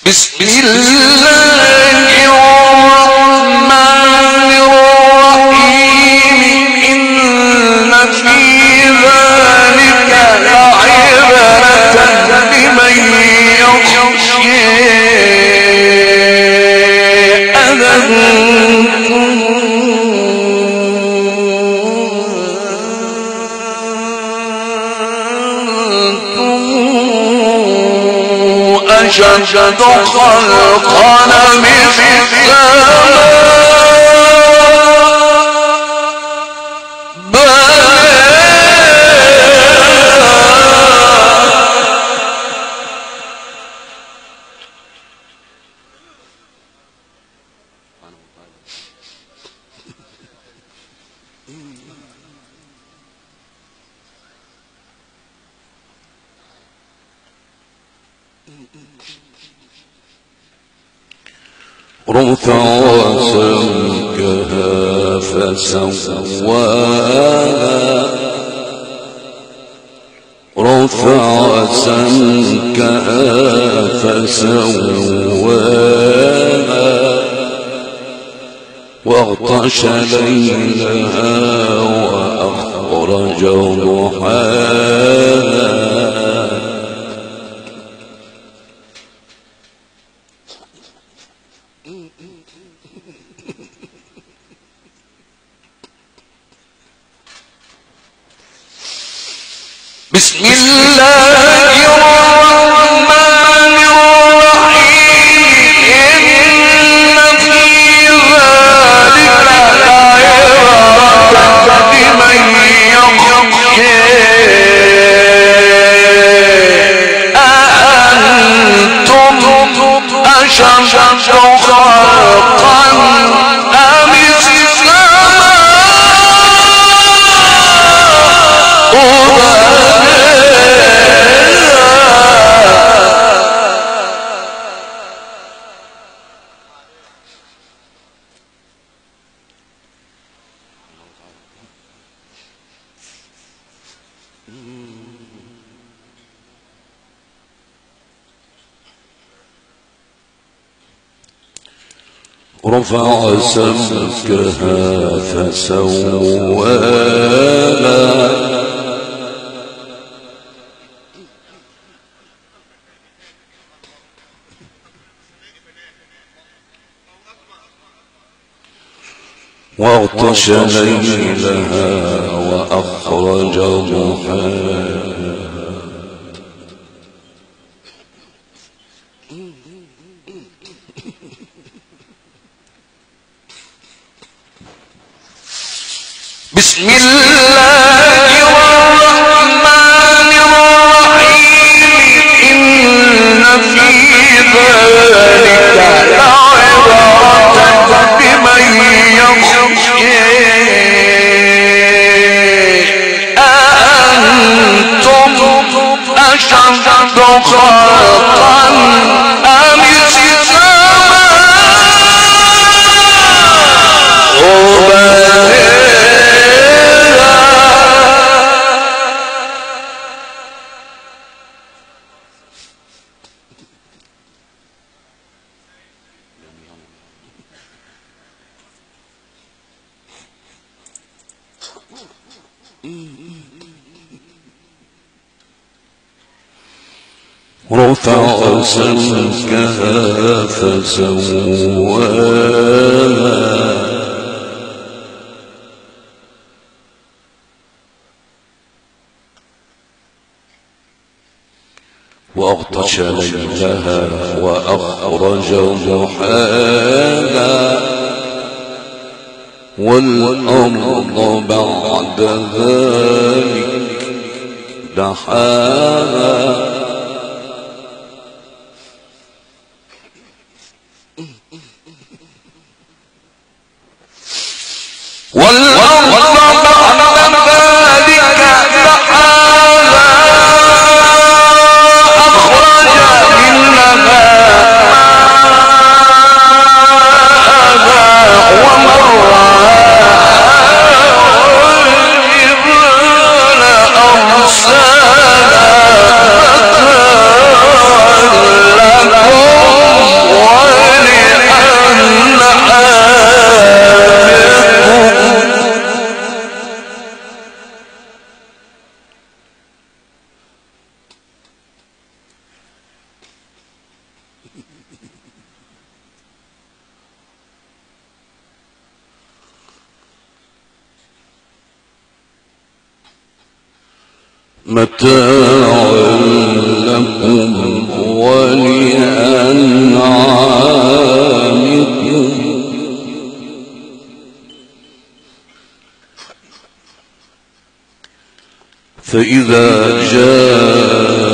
بسم الله الرحمن الرحيم إن في ذلك لعبرة لمن يخشى أشد خلقا من السماء رفع سمكها فسواها رفع سمكها فسواها واغطش ليلها وأخرج ضحاها بسم الله الرحمن الرحيم إن في ذلك لعبرة لمن يخشى أأنتم أشد خلقا أم رفع سمكها فسواها واغطش ليلها وأخرج ضحاها بسم الله الرحمن الرحيم إن في ذلك لعبرة لمن يخشى أأنتم أشد خلقا أم رفع سمكها فسواها وأغطش ليلها وأخرج ضحاها والأرض بعد ذلك دحاها أرسالا متاع لكم ولأنعامكم فإذا جاء